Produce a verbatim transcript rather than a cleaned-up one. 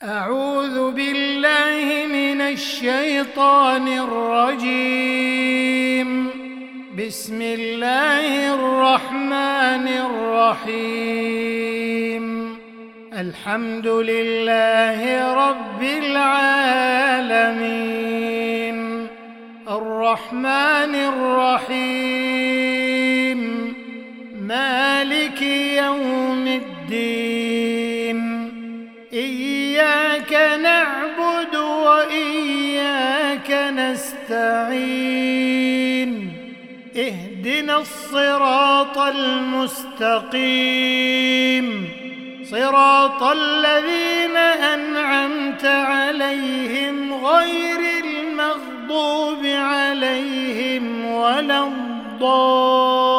أعوذ بالله من الشيطان الرجيم. بسم الله الرحمن الرحيم. الحمد لله رب العالمين، الرحمن الرحيم، مالك يوم الدين. إياك نعبد وإياك نستعين. اهدنا الصراط المستقيم، صراط الذين أنعمت عليهم غير المغضوب عليهم ولا الضالين.